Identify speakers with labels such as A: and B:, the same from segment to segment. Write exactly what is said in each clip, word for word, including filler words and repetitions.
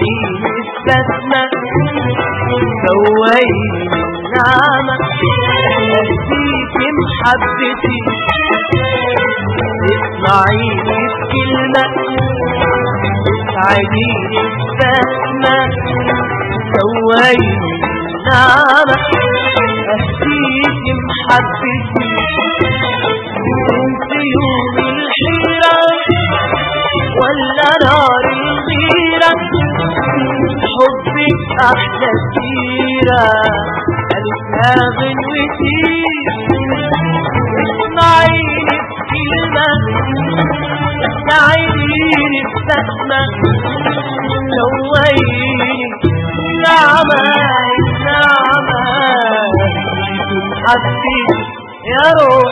A: ساعديني استثنى سويني النعمة أهديك محبتي اسمعيني بكلمة ساعديني استثنى سويني النعمة أهديك محبتي انت يوم الحيرة ولا نار الغيرة حبك أحلى سيرة قالتها غنوتي اسمعيني بكلمة ساعديني بسكمة سويني نعمة نعمة حبيبي يا روح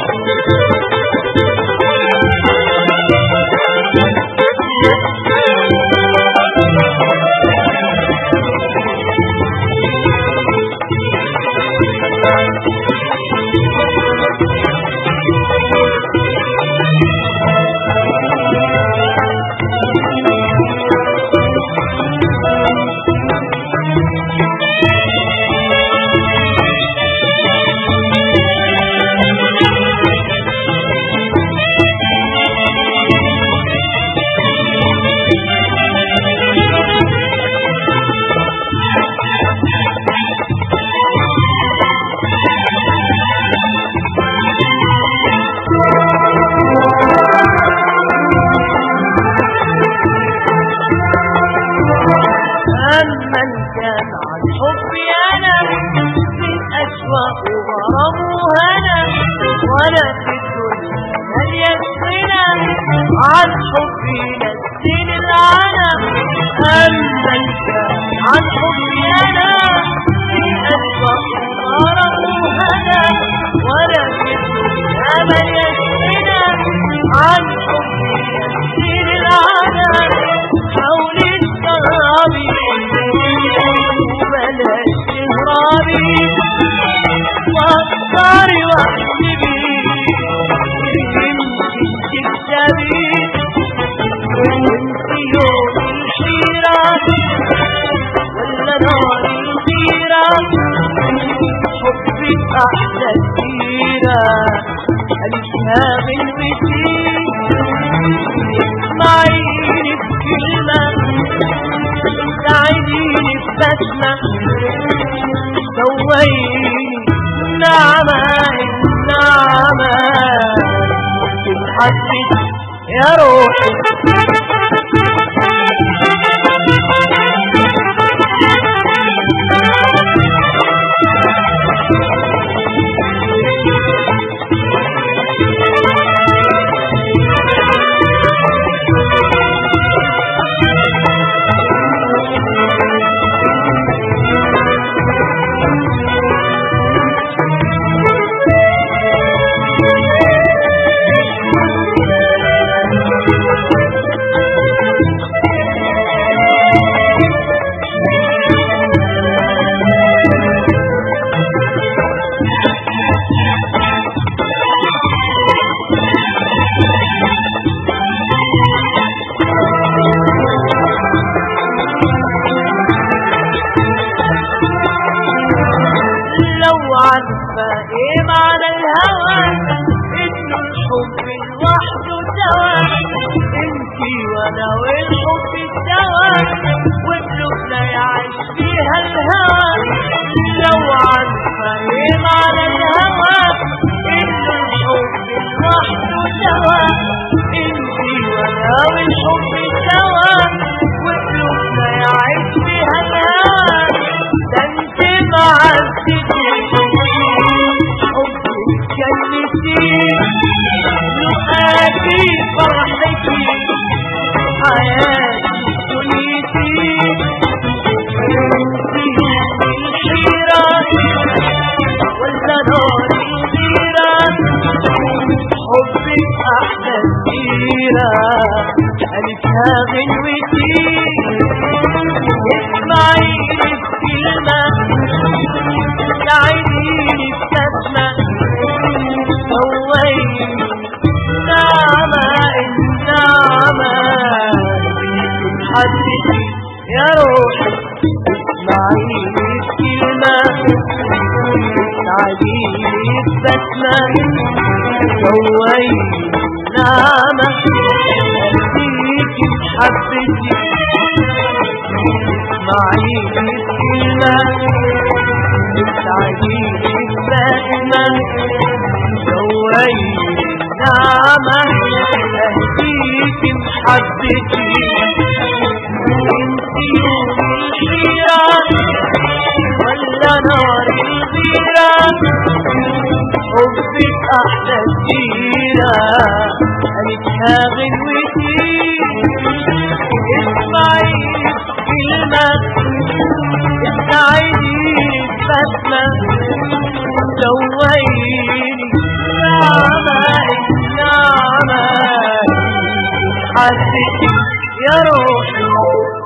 A: وانا في الدنيا مليان غنى عن حبي نسين العالم اما انت عن حبي انا في اشواق وغرام وهنا وانا في الدنيا مليان غنى عن حبي نسين العالم حاولي تقربي وبلاش تهربي وقطري واحسبي يمكن تكسبي وانت يوم الحيرة ولا نار الغيرة حبك أحلى سيرة قالتها غنوتي اسمعيني بكلمة ساعديني ببسمة سويني نعمة نعمة تتحدث يا روحي عارفة ايه معنى الهوى انه الحب لوحده دواء انتي وانا والحب الدواء وقلوبنا يعيش فيها الهوى لو عارفة ايه معنى الهوى انه الحب لوحده دواء انتي وانا والحب الدواء وقلوبنا يعيش فيها الهوى ده انت معزتي لقاكي فرحتي حياتي دنيتي انتي الحيرة ولا نار الغيرة حبك أحلى سيرة قالتها غنوتي اسمعيني بكلمة ساعديني بسكمة سويني نعمة النعمة حدثي يا روح تعديلي بسمة جويني نعمة فيكي محبتي اسمعيني بكلمة تعديلي بسمة جويني نعمة اهديكي محبتي انتي يوم الحيرة ولا نار الغيرة حبك احلى سيرة قالتها غنوتي اسمعيني بكلمة اسمعيني بسمة جويني نعمة نعمة حسيتي يا روحي